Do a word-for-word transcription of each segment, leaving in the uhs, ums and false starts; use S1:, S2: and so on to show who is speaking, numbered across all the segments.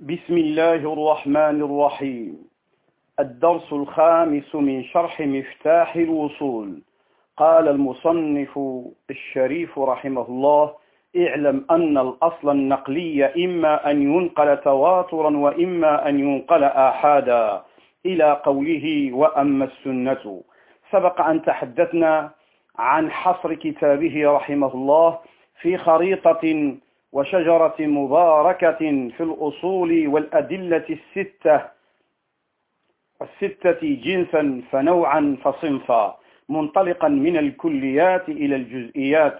S1: بسم الله الرحمن الرحيم. الدرس الخامس من شرح مفتاح الوصول. قال المصنف الشريف رحمه الله: اعلم أن الأصل النقلي إما أن ينقل تواترا وإما أن ينقل آحادا، إلى قوله وأما السنة. سبق أن تحدثنا عن حصر كتابه رحمه الله في خريطة وشجرة مباركة في الأصول والأدلة الستة الستة جنسا فنوعا فصنفا، منطلقا من الكليات إلى الجزئيات،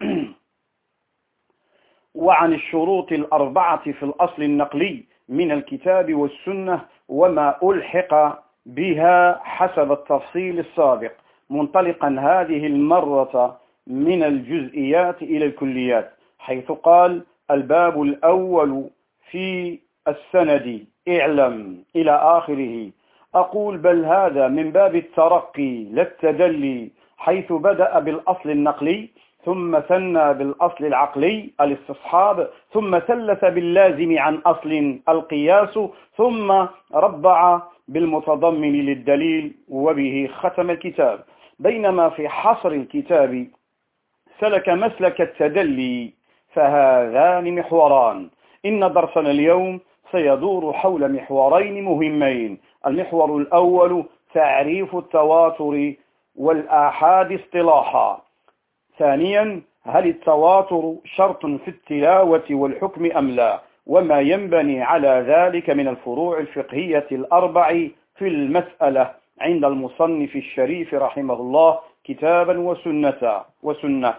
S1: وعن الشروط الأربعة في الأصل النقلي من الكتاب والسنة وما ألحق بها حسب التفصيل السابق، منطلقا هذه المرة من الجزئيات إلى الكليات، حيث قال: الباب الأول في السند اعلم إلى آخره. أقول بل هذا من باب الترقي لا التدلي، حيث بدأ بالأصل النقلي ثم ثنى بالأصل العقلي الاستصحاب، ثم ثلث باللازم عن أصل القياس، ثم ربع بالمتضمن للدليل، وبه ختم الكتاب. بينما في حصر الكتاب سلك مسلك التدلي، فهذان محوران. إن درسنا اليوم سيدور حول محورين مهمين: المحور الأول تعريف التواتر والآحاد اصطلاحا، ثانيا هل التواتر شرط في التلاوة والحكم أم لا، وما ينبني على ذلك من الفروع الفقهية الأربع في المسألة عند المصنف الشريف رحمه الله كتابا وسنة وسنة.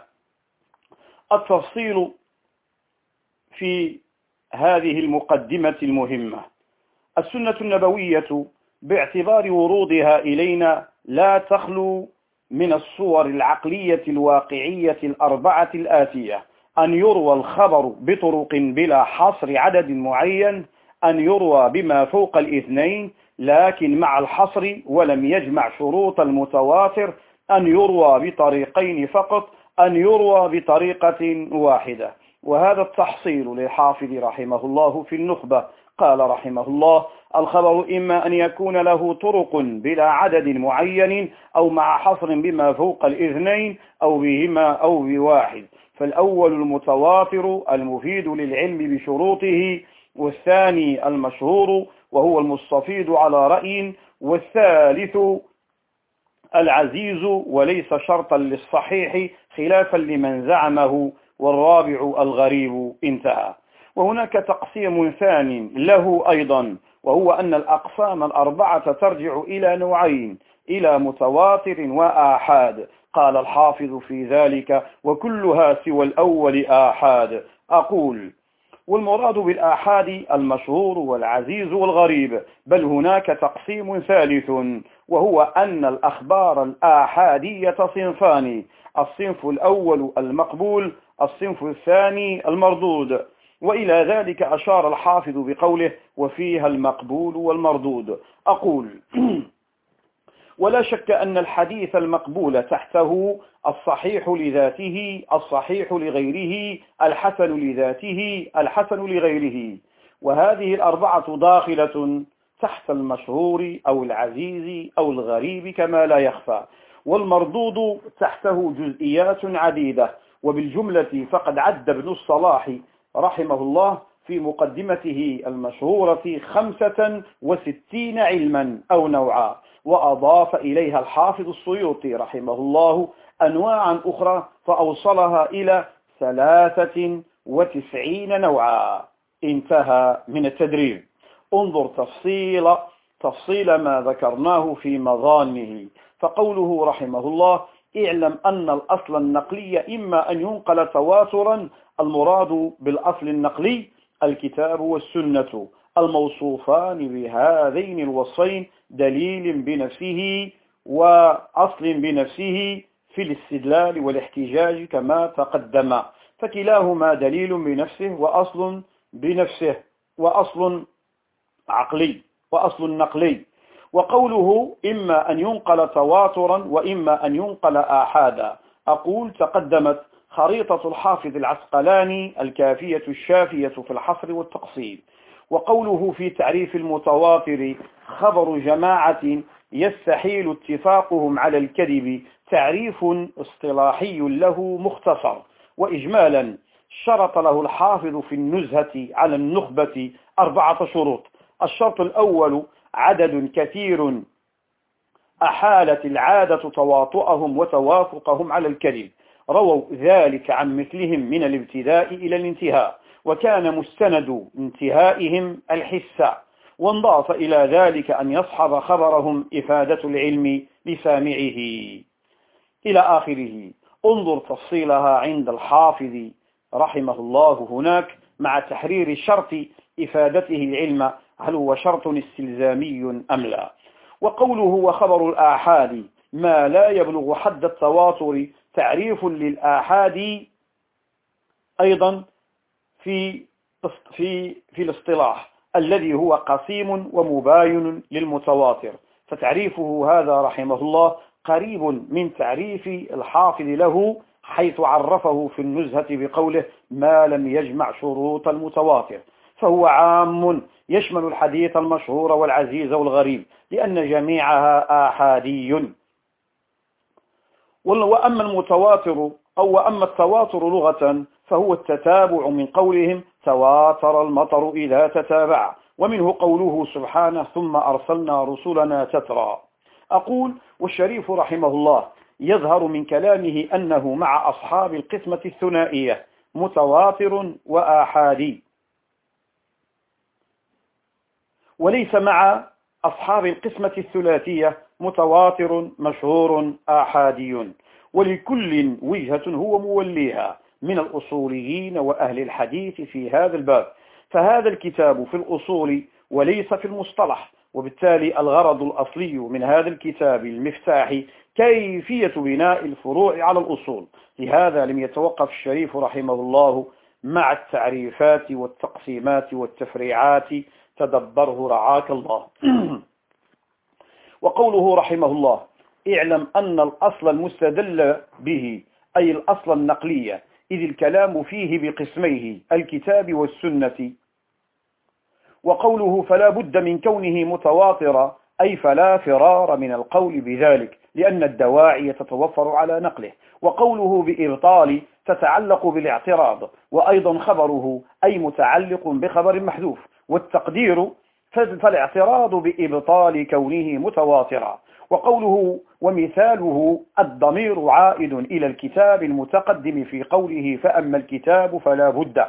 S1: التفصيل في هذه المقدمة المهمة: السنة النبوية باعتبار ورودها إلينا لا تخلو من الصور العقلية الواقعية الأربعة الآتية: أن يروى الخبر بطرق بلا حصر عدد معين، أن يروى بما فوق الاثنين لكن مع الحصر ولم يجمع شروط المتواتر، أن يروى بطريقين فقط، أن يروى بطريقة واحدة. وهذا التحصيل للحافظ رحمه الله في النخبة. قال رحمه الله: الخبر إما أن يكون له طرق بلا عدد معين، أو مع حصر بما فوق الاثنين، أو بهما أو بواحد. فالأول المتواتر المفيد للعلم بشروطه، والثاني المشهور وهو المستفيض على رأي، والثالث العزيز وليس شرطا للصحيح خلافا لمن زعمه، والرابع الغريب. انتهى. وهناك تقسيم ثاني له أيضا، وهو أن الأقسام الأربعة ترجع إلى نوعين: إلى متواتر وآحاد. قال الحافظ في ذلك: وكلها سوى الأول آحاد. أقول: والمراد بالآحاد المشهور والعزيز والغريب، بل هناك تقسيم ثالث، وهو أن الأخبار الآحادية صنفان: الصنف الأول المقبول، الصنف الثاني المردود. وإلى ذلك أشار الحافظ بقوله: وفيها المقبول والمردود. أقول: ولا شك أن الحديث المقبول تحته الصحيح لذاته، الصحيح لغيره، الحسن لذاته، الحسن لغيره، وهذه الأربعة داخلة تحت المشهور أو العزيز أو الغريب كما لا يخفى. والمردود تحته جزئيات عديدة، وبالجملة فقد عد ابن الصلاح رحمه الله في مقدمته المشهورة خمسة وستين علما أو نوعا، وأضاف إليها الحافظ السيوطي رحمه الله أنواعا أخرى فأوصلها إلى ثلاثة وتسعين نوعا. انتهى من التدريب. انظر تفصيل تفصيل ما ذكرناه في مظانه. فقوله رحمه الله: اعلم أن الأصل النقلي إما أن ينقل تواترا، المراد بالأصل النقلي الكتاب والسنة الموصوفان بهذين الوصفين: دليل بنفسه وأصل بنفسه في الاستدلال والاحتجاج كما تقدم، فكلاهما دليل بنفسه وأصل بنفسه وأصل عقلي وأصل نقلي. وقوله إما أن ينقل تواترا وإما أن ينقل آحادا، أقول: تقدمت خريطة الحافظ العسقلاني الكافية الشافية في الحصر والتقصير. وقوله في تعريف المتواتر خبر جماعة يستحيل اتفاقهم على الكذب تعريف اصطلاحي له مختصر. وإجمالا شرط له الحافظ في النزهة على النخبة أربعة شروط. الشرط الأول عدد كثير أحالت العادة تواطؤهم وتوافقهم على الكذب، رووا ذلك عن مثلهم من الابتداء إلى الانتهاء، وكان مستند انتهائهم الحس، وانضاف إلى ذلك أن يصحب خبرهم إفادة العلم لسامعه إلى آخره. انظر تفصيلها عند الحافظ رحمه الله هناك مع تحرير شرط إفادته العلم، هل هو شرط استلزامي أم لا. وقوله وخبر الآحاد ما لا يبلغ حد التواتر تعريف للآحاد أيضا في في في الاصطلاح الذي هو قسيم ومباين للمتواتر، فتعريفه هذا رحمه الله قريب من تعريف الحافظ له، حيث عرفه في النزهة بقوله ما لم يجمع شروط المتواتر، فهو عام يشمل الحديث المشهور والعزيز والغريب لأن جميعها آحادي. وأما المتواتر أو وأما التواتر لغة فهو التتابع من قولهم تواتر المطر إذا تتابع، ومنه قوله سبحانه ثم أرسلنا رسلنا تترى. أقول والشريف رحمه الله يظهر من كلامه أنه مع أصحاب القسمة الثنائية متواتر وآحادي، وليس مع أصحاب القسمة الثلاثية متواتر مشهور آحادي، ولكل وجهة هو موليها من الأصوليين وأهل الحديث في هذا الباب، فهذا الكتاب في الأصول وليس في المصطلح، وبالتالي الغرض الأصلي من هذا الكتاب المفتاحي كيفية بناء الفروع على الأصول. لهذا لم يتوقف الشريف رحمه الله مع التعريفات والتقسيمات والتفريعات، تدبره رعاك الله. وقوله رحمه الله اعلم أن الأصل المستدل به أي الأصل النقلية، إذ الكلام فيه بقسميه الكتاب والسنة. وقوله فلا بد من كونه متواترا أي فلا فرار من القول بذلك لأن الدواعي تتوفر على نقله. وقوله بإبطال تتعلق بالاعتراض، وأيضا خبره أي متعلق بخبر محذوف. والتقدير فالاعتراض بإبطال كونه متواترا. وقوله ومثاله الضمير عائد إلى الكتاب المتقدم في قوله فأما الكتاب فلا بد،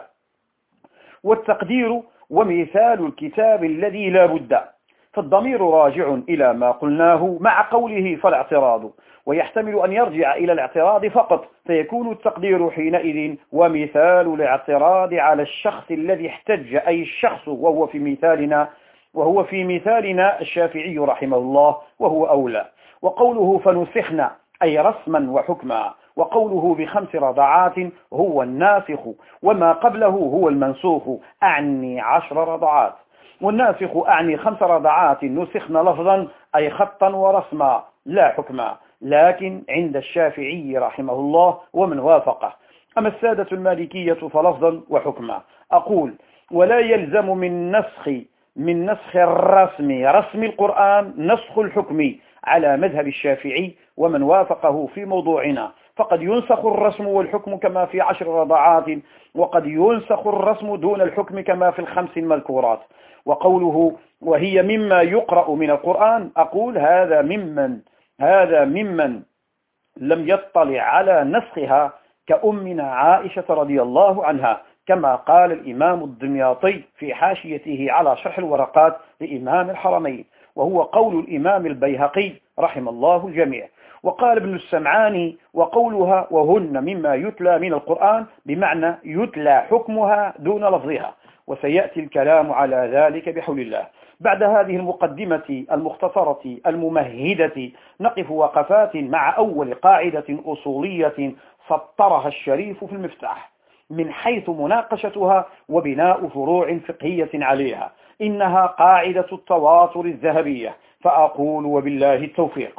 S1: والتقدير ومثال الكتاب الذي لا بد، فالضمير راجع إلى ما قلناه مع قوله فالاعتراض، ويحتمل أن يرجع إلى الاعتراض فقط، فيكون التقدير حينئذ ومثال الاعتراض على الشخص الذي احتج أي الشخص، وهو في مثالنا وهو في مثالنا الشافعي رحمه الله وهو أولى. وقوله فنسخنا أي رسما وحكما. وقوله بخمس رضعات هو الناسخ وما قبله هو المنسوخ أعني عشر رضعات، والناسخ أعني خمس رضعات نسخن لفظا أي خطا ورسما لا حكما، لكن عند الشافعي رحمه الله ومن وافقه. أما السادة المالكية فلفظا وحكما. أقول ولا يلزم من نسخ من نسخ الرسم رسم القرآن نسخ الحكم على مذهب الشافعي ومن وافقه في موضوعنا، فقد ينسخ الرسم والحكم كما في عشر رضعات، وقد ينسخ الرسم دون الحكم كما في الخمس المذكورات. وقوله وهي مما يقرأ من القرآن، أقول هذا ممن هذا ممن لم يطلع على نسخها كأمنا عائشة رضي الله عنها، كما قال الإمام الدمياطي في حاشيته على شرح الورقات لإمام الحرمين، وهو قول الإمام البيهقي رحم الله الجميع. وقال ابن السمعاني وقولها وهن مما يتلى من القرآن بمعنى يتلى حكمها دون لفظها، وسيأتي الكلام على ذلك بحول الله. بعد هذه المقدمة المختصرة الممهدة نقف وقفات مع أول قاعدة أصولية سطرها الشريف في المفتاح من حيث مناقشتها وبناء فروع فقهية عليها، إنها قاعدة التواتر الذهبية. فأقول وبالله التوفيق.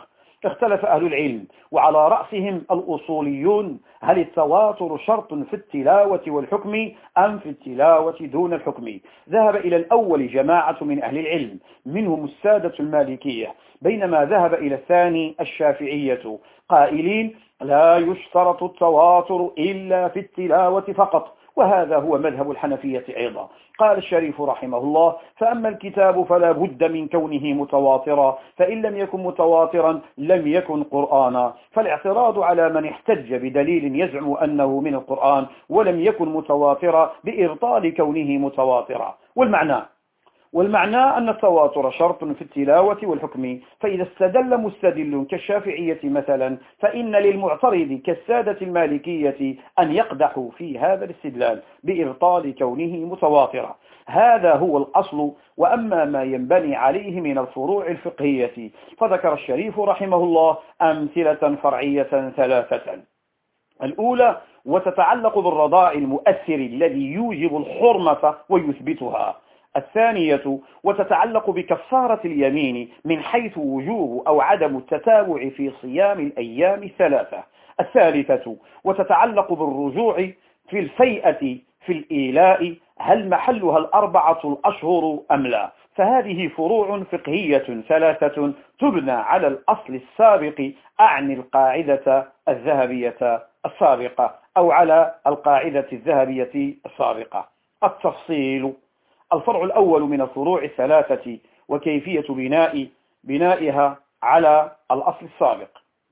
S1: اختلف أهل العلم وعلى رأسهم الأصوليون هل التواتر شرط في التلاوة والحكم أم في التلاوة دون الحكم. ذهب إلى الأول جماعة من أهل العلم منهم السادة المالكية، بينما ذهب إلى الثاني الشافعية قائلين لا يشترط التواتر إلا في التلاوة فقط، وهذا هو مذهب الحنفية أيضا. قال الشريف رحمه الله فأما الكتاب فلا بد من كونه متواترا، فإن لم يكن متواترا لم يكن قرآنا. فالاعتراض على من احتج بدليل يزعم أنه من القرآن ولم يكن متواترا بإبطال كونه متواترا. والمعنى والمعنى أن التواتر شرط في التلاوة والحكم، فإذا استدل مستدل كالشافعية مثلا فإن للمعترض كالسادة المالكية أن يقدحوا في هذا الاستدلال بإبطال كونه متواترا. هذا هو الأصل. وأما ما ينبني عليه من الفروع الفقهية فذكر الشريف رحمه الله أمثلة فرعية ثلاثة. الأولى وتتعلق بالرضاع المؤثر الذي يوجب الحرمة ويثبتها. الثانية وتتعلق بكفارة اليمين من حيث وجوب أو عدم التتابع في صيام الأيام الثلاثة. الثالثة وتتعلق بالرجوع في الفيئة في الإيلاء هل محلها الأربعة الأشهر أم لا. فهذه فروع فقهية ثلاثة تبنى على الأصل السابق، أعني القاعدة الذهبية السابقة أو على القاعدة الذهبية السابقة. التفصيل: الفرع الأول من الفروع الثلاثة وكيفية بناء بنائها على الأصل السابق.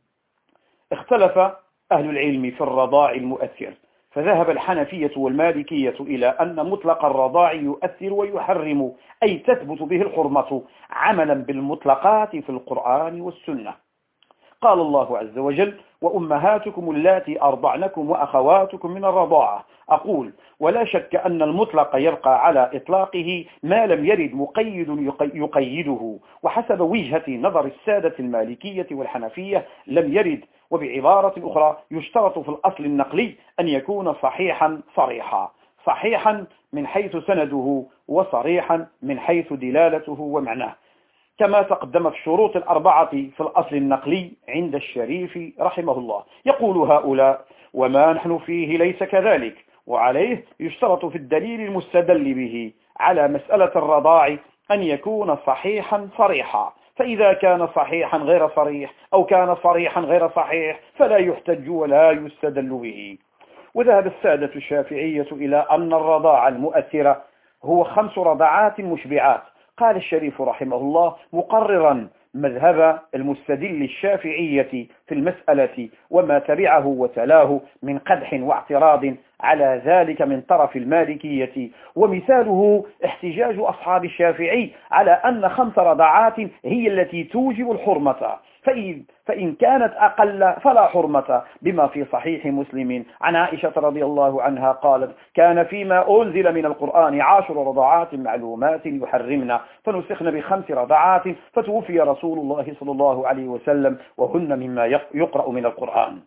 S1: اختلف أهل العلم في الرضاع المؤثر، فذهب الحنفية والمالكية إلى أن مطلق الرضاع يؤثر ويحرم، أي تثبت به الحرمة عملا بالمطلقات في القرآن والسنة. قال الله عز وجل وأمهاتكم اللاتي أرضعنكم وأخواتكم من الرضاعة. أقول ولا شك أن المطلق يبقى على إطلاقه ما لم يرد مقيد يقيده، وحسب وجهة نظر السادة المالكية والحنفية لم يرد. وبعبارة أخرى يشترط في الأصل النقلي أن يكون صحيحا صريحا، صحيحا من حيث سنده وصريحا من حيث دلالته ومعناه، كما تقدم في الشروط الأربعة في الأصل النقلي عند الشريف رحمه الله. يقول هؤلاء وما نحن فيه ليس كذلك، وعليه يشترط في الدليل المستدل به على مسألة الرضاع أن يكون صحيحا صريحا، فإذا كان صحيحا غير صريح أو كان صريحا غير صحيح فلا يحتج ولا يستدل به. وذهب السادة الشافعية إلى أن الرضاع المؤثرة هو خمس رضعات مشبعات. قال الشريف رحمه الله مقررا مذهب المستدل الشافعية في المسألة وما تبعه وتلاه من قدح واعتراض على ذلك من طرف المالكية، ومثاله احتجاج أصحاب الشافعي على أن خمس رضعات هي التي توجب الحرمة، فإن, فإن كانت أقل فلا حرمة، بما في صحيح مسلم عن عائشة رضي الله عنها قالت كان فيما أنزل من القرآن عشر رضعات معلومات يحرمنا فنسخن بخمس رضعات فتوفي رسول الله صلى الله عليه وسلم وهن مما يقرأ من القرآن.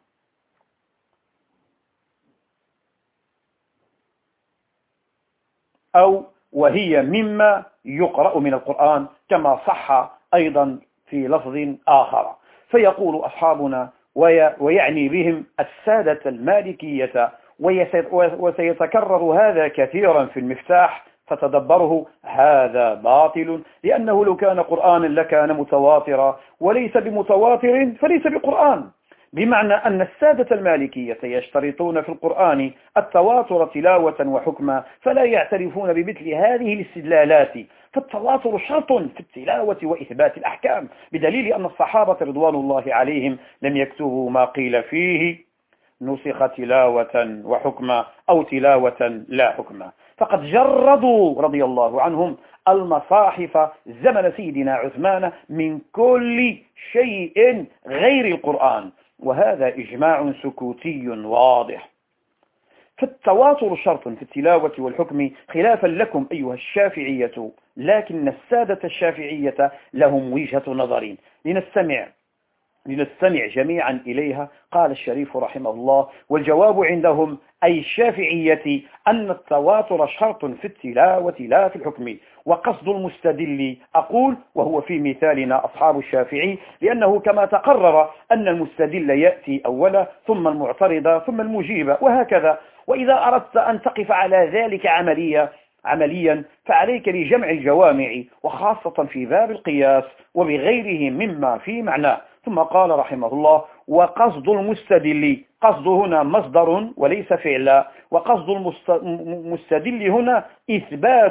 S1: أو وهي مما يقرأ من القرآن كما صح أيضا في لفظ آخر. فيقول أصحابنا ويعني بهم السادة المالكية، وسيتكرر هذا كثيرا في المفتاح فتدبره هذا باطل، لأنه لو كان قرآنا لكان متواترا، وليس بمتواتر فليس بقرآن، بمعنى أن السادة المالكية يشترطون في القرآن التواتر تلاوة وحكما، فلا يعترفون بمثل هذه الاستدلالات. فالتواتر شرط في التلاوة وإثبات الأحكام، بدليل أن الصحابة رضوان الله عليهم لم يكتبوا ما قيل فيه نسخ تلاوة وحكما أو تلاوة لا حكما، فقد جردوا رضي الله عنهم المصاحف زمن سيدنا عثمان من كل شيء غير القرآن، وهذا إجماع سكوتي واضح. فالتواتر شرط في التلاوة والحكم خلافا لكم أيها الشافعية، لكن السادة الشافعية لهم وجهة نظر، لنستمع لنستمع جميعا إليها. قال الشريف رحمه الله: والجواب عندهم أي الشافعية أن التواتر شرط في التلاوة لا في الحكم، وقصد المستدل أقول وهو في مثالنا أصحاب الشافعي، لأنه كما تقرر أن المستدل يأتي أولا ثم المعترض ثم المجيب وهكذا. وإذا أردت أن تقف على ذلك عمليا عمليا فعليك لجمع الجوامع، وخاصة في باب القياس وبغيره مما في معناه. ثم قال رحمه الله: وقصد المستدل، قصد هنا مصدر وليس فعلا، وقصد المستدل هنا إثبات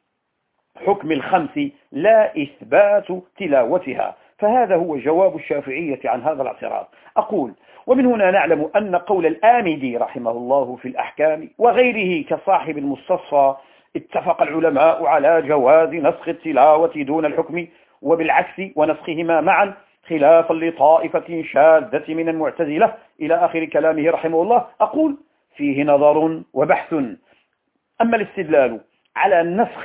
S1: حكم الخمس لا إثبات تلاوتها. فهذا هو جواب الشافعية عن هذا الاعتراض. أقول: ومن هنا نعلم أن قول الآمدي رحمه الله في الأحكام وغيره كصاحب المستصفى اتفق العلماء على جواز نسخ التلاوة دون الحكم وبالعكس ونسخهما معا، خلافا لطائفة شاذة من المعتزلة، إلى آخر كلامه رحمه الله. أقول: فيه نظر وبحث. أما الاستدلال على النسخ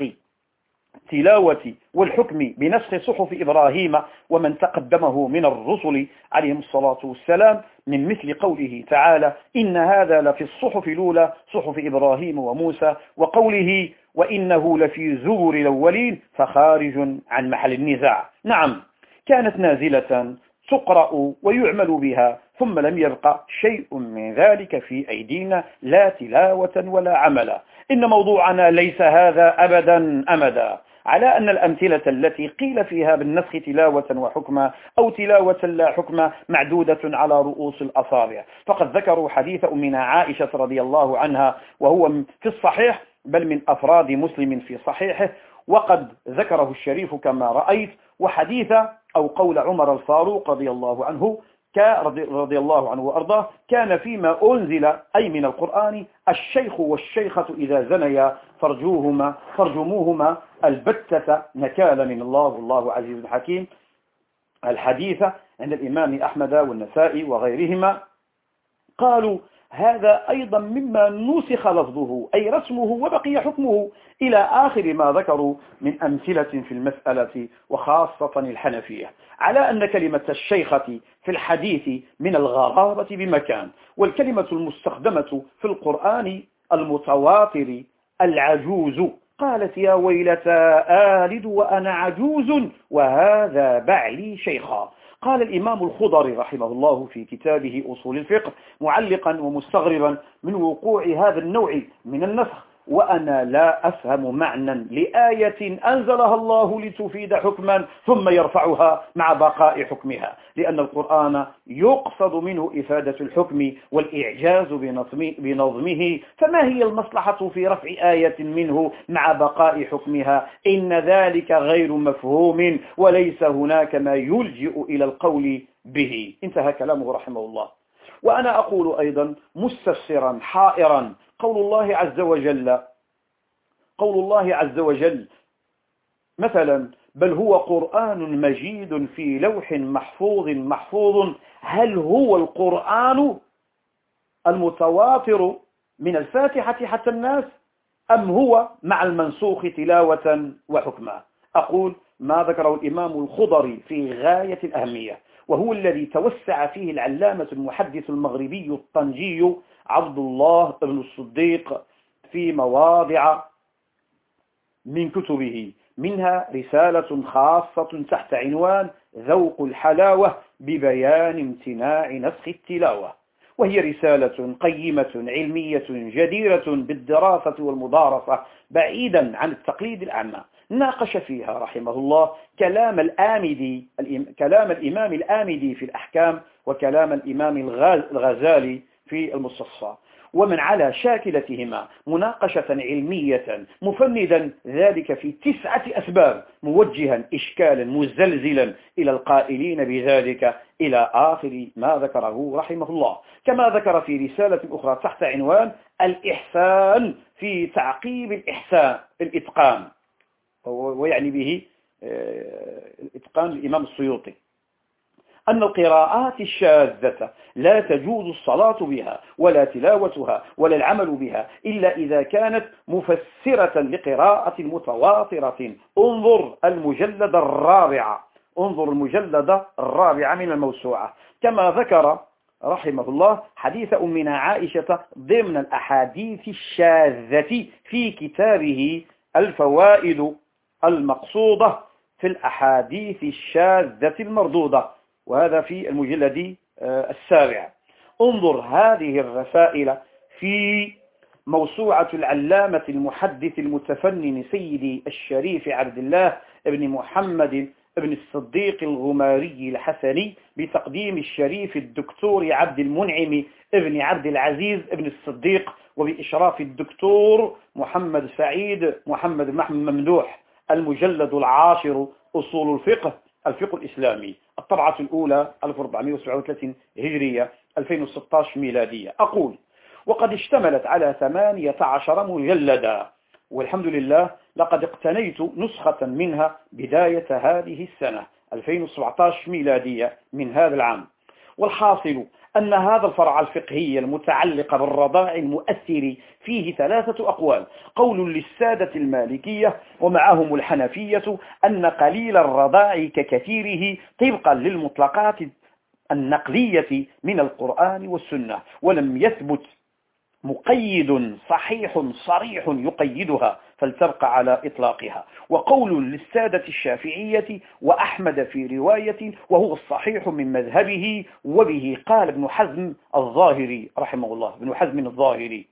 S1: التلاوة والحكم بنسخ صحف إبراهيم ومن تقدمه من الرسل عليهم الصلاة والسلام، من مثل قوله تعالى: إن هذا لفي الصحف الأولى صحف إبراهيم وموسى، وقوله: وإنه لفي زبر الأولين، فخارج عن محل النزاع. نعم، كانت نازلة تقرأ ويعمل بها، ثم لم يبقى شيء من ذلك في أيدينا، لا تلاوة ولا عملا. إن موضوعنا ليس هذا أبدا أمدا، على أن الأمثلة التي قيل فيها بالنسخ تلاوة وحكمة أو تلاوة لا حكمة معدودة على رؤوس الأصابع. فقد ذكروا حديث أمنا عائشة رضي الله عنها، وهو في الصحيح بل من أفراد مسلم في صحيحه، وقد ذكره الشريف كما رأيت. وحديث أو قول عمر الفاروق رضي الله عنه رضي الله عنه وأرضاه: كان فيما أنزل أي من القرآن الشيخ والشيخة إذا زنيا فرجوهما فرجموهما البتة نكالا من الله والله عزيز حكيم. الحديث عند الإمام أحمد والنسائي وغيرهما. قالوا: هذا أيضا مما نسخ لفظه أي رسمه وبقي حكمه، إلى آخر ما ذكروا من أمثلة في المسألة، وخاصة الحنفية، على أن كلمة الشيخة في الحديث من الغرابة بمكان، والكلمة المستخدمة في القرآن المتواتر العجوز. قالت: يا ويلتى آلد وأنا عجوز وهذا بعلي شيخا. قال الإمام الخضري رحمه الله في كتابه أصول الفقه معلقا ومستغربا من وقوع هذا النوع من النسخ: وأنا لا أفهم معنى لآية أنزلها الله لتفيد حكما ثم يرفعها مع بقاء حكمها، لأن القرآن يقصد منه إفادة الحكم والإعجاز بنظمه، فما هي المصلحة في رفع آية منه مع بقاء حكمها؟ إن ذلك غير مفهوم، وليس هناك ما يلجئ إلى القول به. انتهى كلامه رحمه الله. وأنا أقول أيضا مستفسرا حائرا: قول الله عز وجل قول الله عز وجل مثلا: بل هو قرآن مجيد في لوح محفوظ محفوظ، هل هو القرآن المتواتر من الفاتحة حتى الناس، أم هو مع المنسوخ تلاوة وحكما؟ أقول: ما ذكره الإمام الخضري في غاية الأهمية، وهو الذي توسع فيه العلامة المحدث المغربي الطنجي عبد الله بن الصديق في مواضع من كتبه، منها رسالة خاصة تحت عنوان ذوق الحلاوة ببيان امتناع نسخ التلاوة، وهي رسالة قيمة علمية جديرة بالدراسة والمدارسة بعيدا عن التقليد الأعمى. ناقش فيها رحمه الله كلام الآمدي كلام الإمام الآمدي في الأحكام، وكلام الإمام الغزالي في المستصفى، ومن على شاكلتهما مناقشة علمية، مفندا ذلك في تسعة أسباب، موجها إشكالا مزلزلا إلى القائلين بذلك، إلى آخر ما ذكره رحمه الله. كما ذكر في رسالة أخرى تحت عنوان الإحسان في تعقيب الإحسان الإتقان، ويعني به الإتقان الإمام السيوطي، أن القراءات الشاذة لا تجوز الصلاة بها ولا تلاوتها ولا العمل بها إلا إذا كانت مفسرة لقراءة متواترة. انظر المجلد الرابع انظر المجلد الرابع من الموسوعة. كما ذكر رحمه الله حديث أمنا عائشة ضمن الأحاديث الشاذة في كتابه الفوائد المقصودة في الأحاديث الشاذة المردودة، وهذا في المجلد السابع. انظر هذه الرسائل في موسوعة العلامة المحدث المتفنن سيدي الشريف عبد الله بن محمد بن الصديق الغماري الحسني بتقديم الشريف الدكتور عبد المنعم بن عبد العزيز بن الصديق وبإشراف الدكتور محمد سعيد محمد ممدوح، المجلد العاشر أصول الفقه الفقه الإسلامي، الطبعة الأولى ألف وأربعمائة وسبعة وثلاثين هجرية ألفين وستة عشر ميلادية. أقول: وقد اشتملت على ثمانية عشر مجلدا، والحمد لله لقد اقتنيت نسخة منها بداية هذه السنة ألفين وسبعة عشر ميلادية من هذا العام. والحاصل أن هذا الفرع الفقهي المتعلق بالرضاع المؤثر فيه ثلاثة أقوال: قول للسادة المالكية ومعهم الحنفية أن قليل الرضاع ككثيره طبقا للمطلقات النقلية من القرآن والسنة، ولم يثبت مقيد صحيح صريح يقيدها فلتبقى على إطلاقها. وقول للسادة الشافعية وأحمد في رواية وهو الصحيح من مذهبه، وبه قال ابن حزم الظاهري رحمه الله ابن حزم الظاهري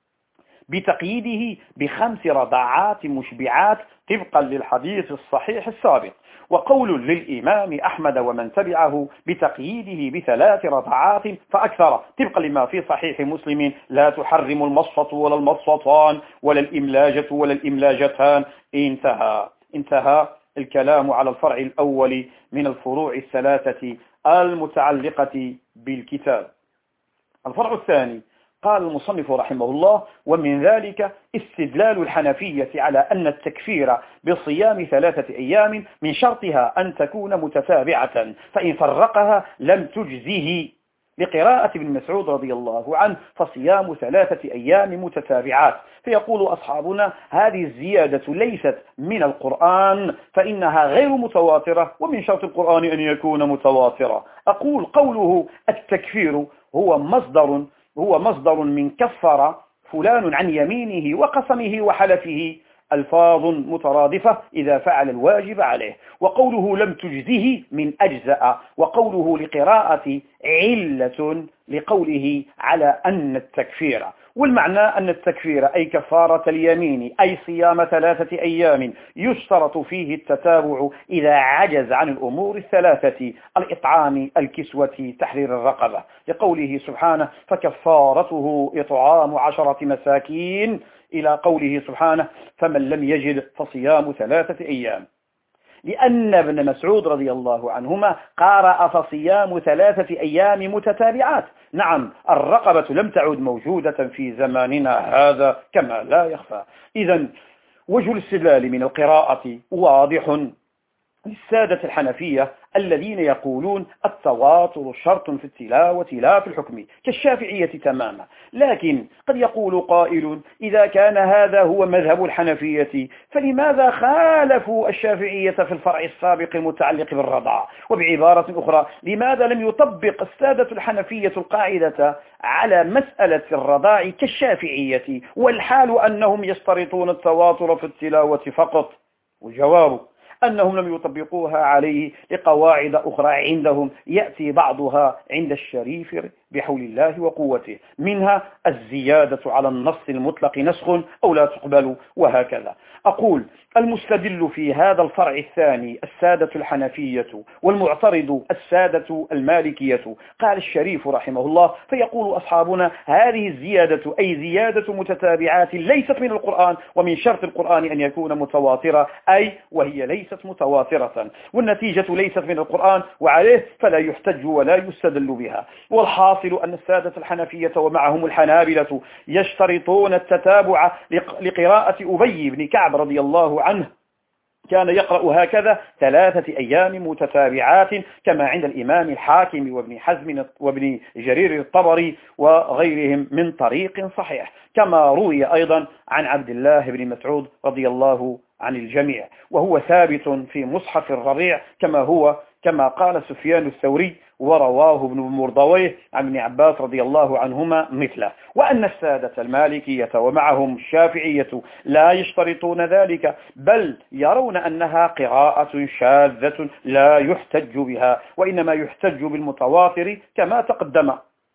S1: بتقييده بخمس رضاعات مشبعات طبقا للحديث الصحيح السابق. وقول للإمام أحمد ومن تبعه بتقييده بثلاث رضعات فأكثر طبقا لما في صحيح مسلم: لا تحرم المصفة ولا المصفتان ولا الإملاجة ولا الإملاجتان. انتهى انتهى الكلام على الفرع الأول من الفروع الثلاثة المتعلقة بالكتاب. الفرع الثاني قال المصنف رحمه الله: ومن ذلك استدلال الحنفية على أن التكفير بصيام ثلاثة أيام من شرطها أن تكون متتابعة، فإن فرقها لم تجزه، لقراءة ابن مسعود رضي الله عنه: فصيام ثلاثة أيام متتابعات. فيقول أصحابنا: هذه الزيادة ليست من القرآن فإنها غير متواترة، ومن شرط القرآن أن يكون متواترة. أقول: قوله التكفير هو مصدر هو مصدر من كفر فلان عن يمينه وقسمه وحلفه، ألفاظ مترادفة إذا فعل الواجب عليه. وقوله لم تجزه من أجزأ، وقوله لقراءة علة لقوله على أن التكفير، والمعنى أن التكفير أي كفارة اليمين أي صيام ثلاثة أيام يشترط فيه التتابع إذا عجز عن الأمور الثلاثة: الإطعام، الكسوة، تحرير الرقبة، لقوله سبحانه: فكفارته إطعام عشرة مساكين، إلى قوله سبحانه: فمن لم يجد فصيام ثلاثة أيام. لأن ابن مسعود رضي الله عنهما قارأ فصيام ثلاثة أيام متتابعات. نعم، الرقبة لم تعد موجودة في زماننا هذا كما لا يخفى. إذن وجه الاستدلال من القراءة واضح للسادة الحنفية الذين يقولون التواتر شرط في التلاوة لا في الحكم، كالشافعية تماما. لكن قد يقول قائل: إذا كان هذا هو مذهب الحنفية فلماذا خالفوا الشافعية في الفرع السابق المتعلق بالرضاع؟ وبعبارة أخرى، لماذا لم يطبق السادة الحنفية القاعدة على مسألة الرضاع كالشافعية، والحال أنهم يشترطون التواتر في التلاوة فقط؟ والجواب أنهم لم يطبقوها عليه لقواعد أخرى عندهم يأتي بعضها عند الشريف بحول الله وقوته، منها الزيادة على النص المطلق نسخ أو لا تقبل، وهكذا. أقول: المستدل في هذا الفرع الثاني السادة الحنفية، والمعترض السادة المالكية. قال الشريف رحمه الله: فيقول أصحابنا: هذه الزيادة أي زيادة متتابعات ليست من القرآن، ومن شرط القرآن أن يكون متواترة، أي وهي ليست متواترة، والنتيجة ليست من القرآن، وعليه فلا يحتج ولا يستدل بها. والحاصل أن السادة الحنفية ومعهم الحنابلة يشترطون التتابع لقراءة أبي بن كعب رضي الله عنه، كان يقرأ هكذا: ثلاثة أيام متتابعات، كما عند الإمام الحاكم وابن حزم وابن جرير الطبري وغيرهم من طريق صحيح، كما روي أيضا عن عبد الله بن مسعود رضي الله عن الجميع، وهو ثابت في مصحف الربيع كما هو كما قال سفيان الثوري ورواه ابن مردويه عن ابن عباس رضي الله عنهما مثله. وأن السادة المالكية ومعهم الشافعية لا يشترطون ذلك، بل يرون أنها قراءة شاذة لا يحتج بها، وإنما يحتج بالمتواتر كما تقدم.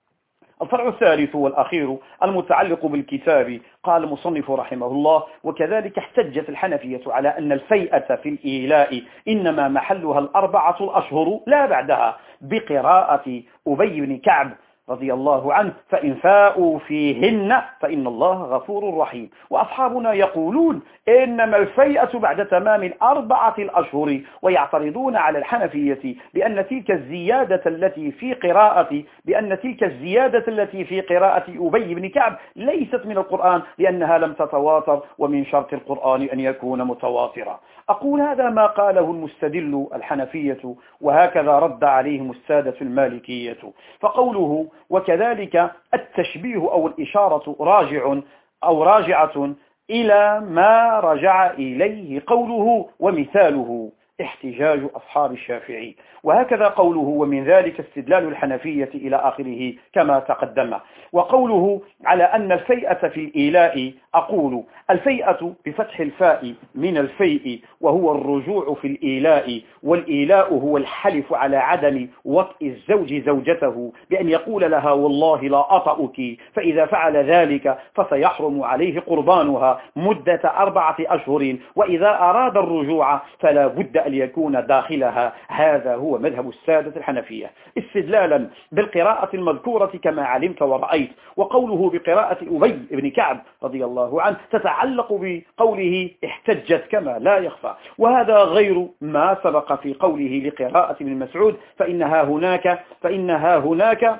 S1: الفرع الثالث والأخير المتعلق بالكتاب، قال المصنف رحمه الله: وكذلك احتجت الحنفية على أن الفيئة في الإيلاء إنما محلها الأربعة الأشهر لا بعدها، بقراءة أبي بن كعب رضي الله عنه: فإن فاءوا فيهن فإن الله غفور رحيم. وأصحابنا يقولون إنما الفيئة بعد تمام الأربعة الأشهر، ويعترضون على الحنفية بأن تلك الزيادة التي في قراءة بأن تلك الزيادة التي في قراءة أبي بن كعب ليست من القرآن، لأنها لم تتواتر، ومن شرط القرآن أن يكون متواترا. أقول هذا ما قاله المستدل الحنفية، وهكذا رد عليهم السادة المالكية. فقوله وكذلك التشبيه أو الإشارة راجع أو راجعة إلى ما رجع إليه قوله ومثاله احتجاج أصحاب الشافعي، وهكذا قوله ومن ذلك استدلال الحنفية إلى آخره كما تقدم. وقوله على أن الفيئة في الإيلاء، أقول الفيئة بفتح الفاء من الفيء، وهو الرجوع في الإيلاء، والإيلاء هو الحلف على عدم وطئ الزوج زوجته بأن يقول لها والله لا أطأك، فإذا فعل ذلك فسيحرم عليه قربانها مدة أربعة أشهر، وإذا أراد الرجوع فلا بد أن يكون داخلها. هذا هو مذهب السادة الحنفية استدلالا بالقراءة المذكورة كما علمت ورأيت. وقوله بقراءة أبي بن كعب رضي الله عنه تتعلق بقوله احتجت كما لا يخفى، وهذا غير ما سبق في قوله لقراءة ابن مسعود فإنها هناك فإنها هناك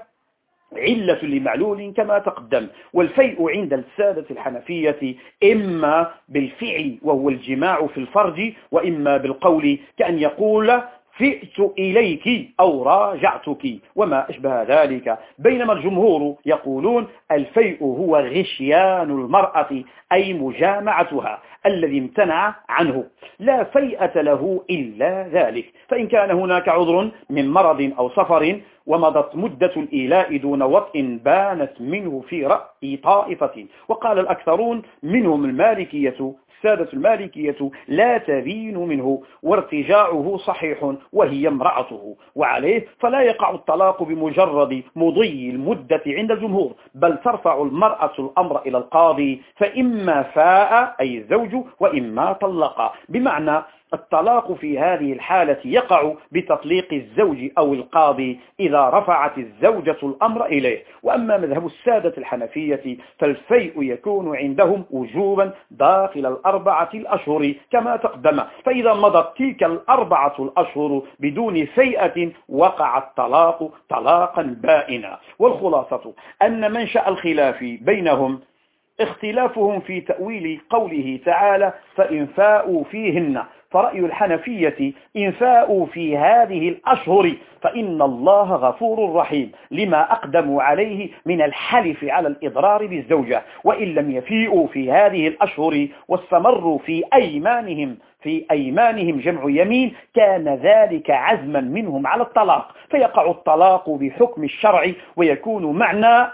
S1: علة لمعلول كما تقدم. والفيء عند السادة الحنفية إما بالفعل وهو الجماع في الفرج، وإما بالقول كأن يقول فئت إليك أو راجعتك وما أشبه ذلك، بينما الجمهور يقولون الفيء هو غشيان المرأة أي مجامعتها الذي امتنع عنه، لا فيئة له إلا ذلك. فإن كان هناك عذر من مرض أو سفر ومضت مدة الإيلاء دون وطء بانت منه في رأي طائفة، وقال الأكثرون منهم المالكية السادة المالكية لا تبين منه وارتجاعه صحيح وهي امرأته، وعليه فلا يقع الطلاق بمجرد مضي المدة عند الجمهور، بل ترفع المرأة الأمر إلى القاضي، فإما فاء أي الزوج وإما طلق، بمعنى الطلاق في هذه الحالة يقع بتطليق الزوج أو القاضي إذا رفعت الزوجة الأمر إليه. وأما مذهب السادة الحنفية فالفيء يكون عندهم وجوبا داخل الأربعة الأشهر كما تقدم، فإذا مضت تلك الأربعة الأشهر بدون فيئة وقع الطلاق طلاقا بائنا. والخلاصة أن منشأ الخلاف بينهم اختلافهم في تأويل قوله تعالى فإن فاءوا فيهن، فرأي الحنفية إن فاءوا في هذه الأشهر فإن الله غفور رحيم لما أقدموا عليه من الحلف على الإضرار بالزوجة، وإن لم يفيئوا في هذه الأشهر واستمروا في أيمانهم في أيمانهم جمع يمين كان ذلك عزما منهم على الطلاق، فيقع الطلاق بحكم الشرع، ويكون معنى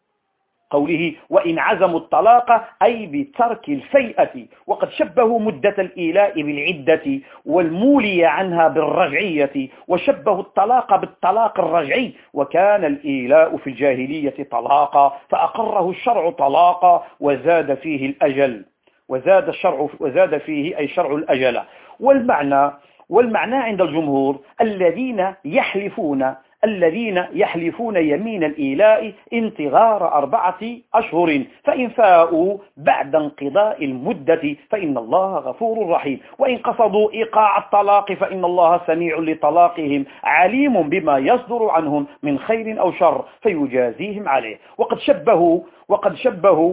S1: قوله وإن عزموا الطلاق أي بترك الفيئة. وقد شبهوا مدة الإيلاء بالعدة والمولي عنها بالرجعية، وشبهوا الطلاق بالطلاق الرجعي، وكان الإيلاء في الجاهلية طلاقا فأقره الشرع طلاقا وزاد فيه الأجل وزاد الشرع وزاد فيه أي شرع الأجل. والمعنى والمعنى عند الجمهور الذين يحلفون الذين يحلفون يمين الإيلاء انتظار أربعة أشهر، فإن فاءوا بعد انقضاء المدة فإن الله غفور رحيم، وإن قصدوا إيقاع الطلاق فإن الله سميع لطلاقهم عليم بما يصدر عنهم من خير أو شر فيجازيهم عليه. وقد شبهوا وقد شبهوا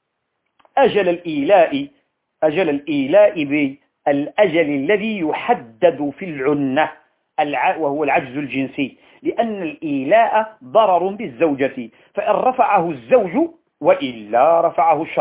S1: أجل الإيلاء أجل الإيلاء بالأجل الذي يحدد في العنة وهو العجز الجنسي، لأن الإيلاء ضرر بالزوجة، فإن رفعه الزوج وإلا رفعه الشرع،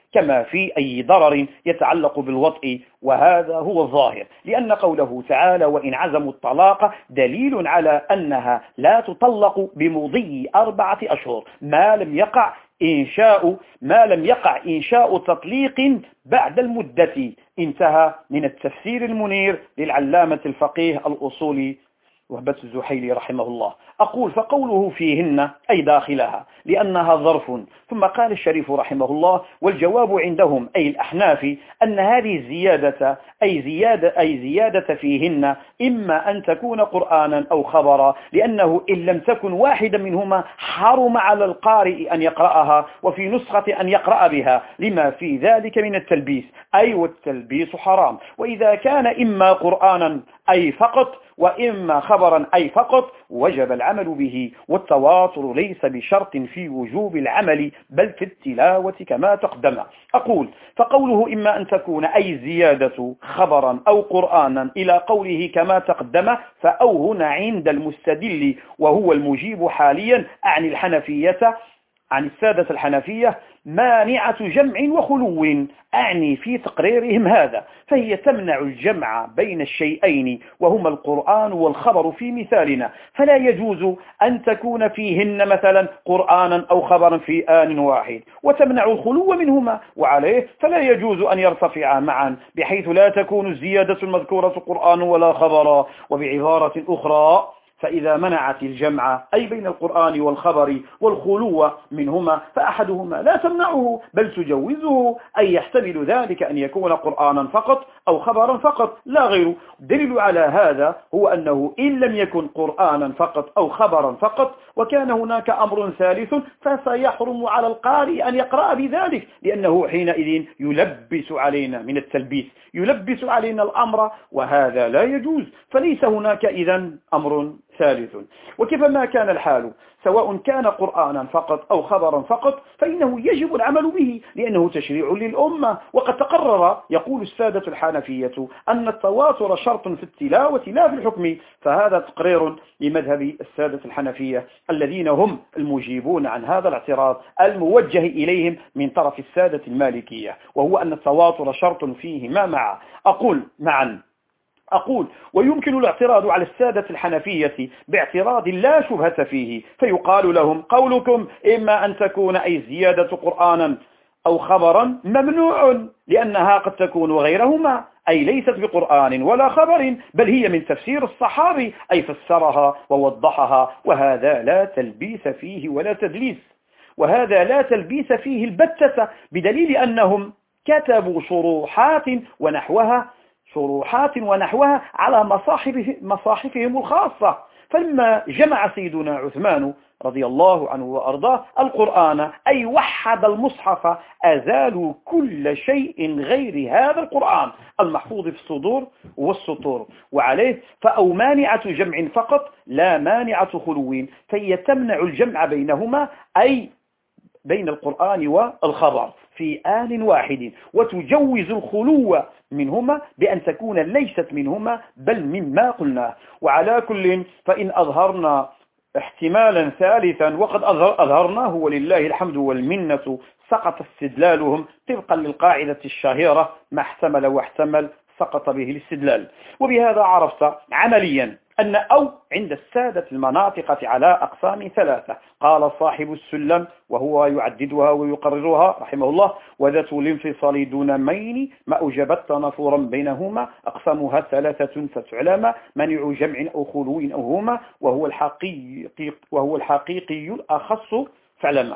S1: كما في أي ضرر يتعلق بالوطء، وهذا هو الظاهر، لأن قوله تعالى وإن عزموا الطلاق دليل على أنها لا تطلق بمضي أربعة أشهر ما لم يقع إنشاء ما لم يقع إنشاء تطليق بعد المدة. انتهى من التفسير المنير للعلامة الفقيه الأصولي وهبة الزحيلي رحمه الله. أقول فقوله فيهن أي داخلها لأنها ظرف. ثم قال الشريف رحمه الله والجواب عندهم أي الأحناف أن هذه الزيادة أي زيادة, أي زيادة فيهن إما أن تكون قرآنا أو خبرا، لأنه إن لم تكن واحدا منهما حرم على القارئ أن يقرأها، وفي نسخة أن يقرأ بها لما في ذلك من التلبيس، أي والتلبيس حرام. وإذا كان إما قرآنا أي فقط وإما خبرا أي فقط وجب العمل به، والتواتر ليس بشرط في وجوب العمل بل في التلاوة كما تقدم. أقول فقوله إما أن تكون أي زيادة خبرا أو قرآنا إلى قوله كما تقدم، فأو هنا عند المستدل وهو المجيب حاليا عن الحنفية عن السادة الحنفية مانعة جمع وخلو، أعني في تقريرهم هذا، فهي تمنع الجمع بين الشيئين وهما القرآن والخبر في مثالنا، فلا يجوز أن تكون فيهن مثلا قرآنا أو خبرا في آن واحد، وتمنع الخلو منهما، وعليه فلا يجوز أن يرتفعا معا بحيث لا تكون الزيادة المذكورة قرآن ولا خبرا. وبعبارة أخرى فإذا منعت الجمع أي بين القرآن والخبر والخلو منهما فأحدهما لا تمنعه بل تجوزه، أي يحتمل ذلك أن يكون قرآنا فقط أو خبرا فقط لا غير. الدليل على هذا هو أنه إن لم يكن قرآنا فقط أو خبرا فقط وكان هناك أمر ثالث فسيحرم على القارئ أن يقرأ بذلك، لأنه حينئذ يلبس علينا من التلبيس، يلبس علينا الأمر، وهذا لا يجوز، فليس هناك إذن أمر ثالث. وكيفما كان الحال سواء كان قرآنا فقط أو خبرا فقط فإنه يجب العمل به لأنه تشريع للأمة. وقد تقرر يقول السادة الحنفية أن التواتر شرط في التلاوة لا في الحكم، فهذا تقرير لمذهب السادة الحنفية الذين هم المجيبون عن هذا الاعتراض الموجه إليهم من طرف السادة المالكية، وهو أن التواتر شرط فيه ما مع. أقول معا أقول ويمكن الاعتراض على السادة الحنفية باعتراض لا شبهة فيه، فيقال لهم قولكم إما أن تكون أي زيادة قرآنا أو خبرا ممنوع لأنها قد تكون غيرهما، أي ليست بقرآن ولا خبر بل هي من تفسير الصحابي أي فسرها ووضحها، وهذا لا تلبيس فيه ولا تدليس، وهذا لا تلبيس فيه البتة، بدليل أنهم كتبوا شروحات ونحوها شروحات ونحوها على مصاحف مصاحفهم الخاصة. فلما جمع سيدنا عثمان رضي الله عنه وأرضاه القرآن أي وحد المصحف أزالوا كل شيء غير هذا القرآن المحفوظ في الصدور والسطور، وعليه فأو مانعة جمع فقط لا مانعة خلو، فهي تمنع الجمع بينهما أي بين القرآن والخبر في آن واحد، وتجوز الخلو منهما بأن تكون ليست منهما بل مما قلناه. وعلى كل فإن أظهرنا احتمالا ثالثا وقد أظهرناه ولله الحمد والمنة سقط استدلالهم طبقا للقاعدة الشهيرة ما احتمل واحتمل سقط به الاستدلال. وبهذا عرفت عمليا أن أو عند السادة المناطق على أقسام ثلاثة. قال صاحب السلم وهو يعددها ويقررها رحمه الله وذات الانفصال دون مين ما أوجبت تنافرا بينهما أقسامها ثلاثة فتعلم منع جمع أو خلو أو هما وهو الحقيقي وهو الحقيقي الأخص فعلما.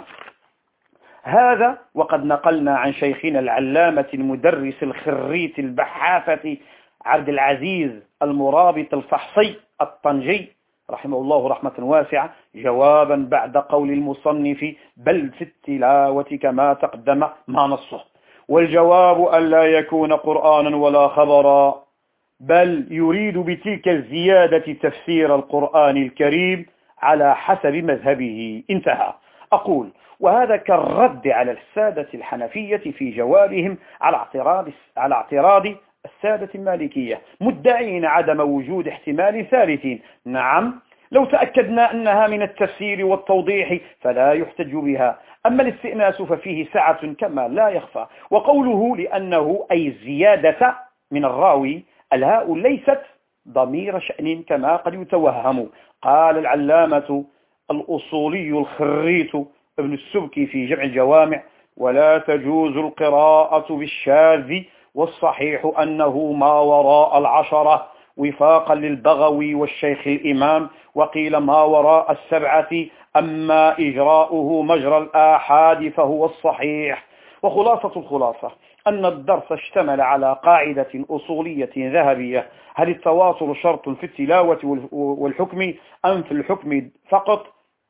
S1: هذا وقد نقلنا عن شيخنا العلامة المدرس الخريت البحافة عبد العزيز المرابط الفحصي الطنجي رحمه الله رحمة واسعة جوابا بعد قول المصنف بل في التلاوة كما تقدم ما نصه. والجواب أن لا يكون قرآنا ولا خبرا بل يريد بتلك الزيادة تفسير القرآن الكريم على حسب مذهبه. انتهى. أقول وهذا كالرد على السادة الحنفية في جوابهم على اعتراض على اعتراض السادة المالكية مدعين عدم وجود احتمال ثالث. نعم لو تأكدنا أنها من التفسير والتوضيح فلا يحتج بها. أما الاستئناس ففيه سعة كما لا يخفى. وقوله لأنه أي الزيادة من الراوي، الهاء ليست ضمير شأن كما قد يتوهم. قال العلامة الأصولي الخريت ابن السبكي في جمع الجوامع: ولا تجوز القراءة بالشاذ، والصحيح أنه ما وراء العشرة، وفاقا للبغوي والشيخ الإمام، وقيل ما وراء السبعة، أما إجراؤه مجرى الآحاد فهو الصحيح. وخلاصة الخلاصة أن الدرس اشتمل على قاعدة أصولية ذهبية: هل التواتر شرط في التلاوة والحكم أم في الحكم فقط؟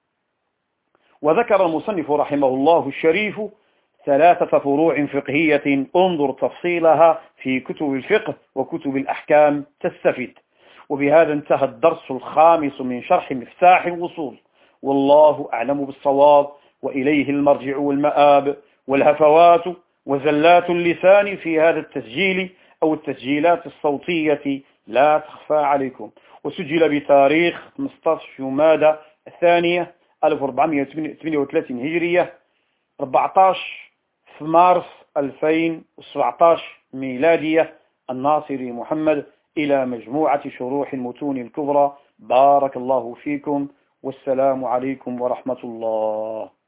S1: وذكر المصنف رحمه الله الشريف ثلاثة فروع فقهية انظر تفصيلها في كتب الفقه وكتب الأحكام تستفيد. وبهذا انتهى الدرس الخامس من شرح مفتاح الوصول، والله أعلم بالصواب، وإليه المرجع والمآب. والهفوات وزلات اللسان في هذا التسجيل أو التسجيلات الصوتية لا تخفى عليكم، وسجل بتاريخ خمسة عشر جمادى الثانية ألف وأربعمائة وثمانية وثلاثين هجرية، أربعة عشر في مارس ألفين وسبعة عشر ميلادية. الناصري محمد، إلى مجموعة شروح المتون الكبرى. بارك الله فيكم، والسلام عليكم ورحمة الله.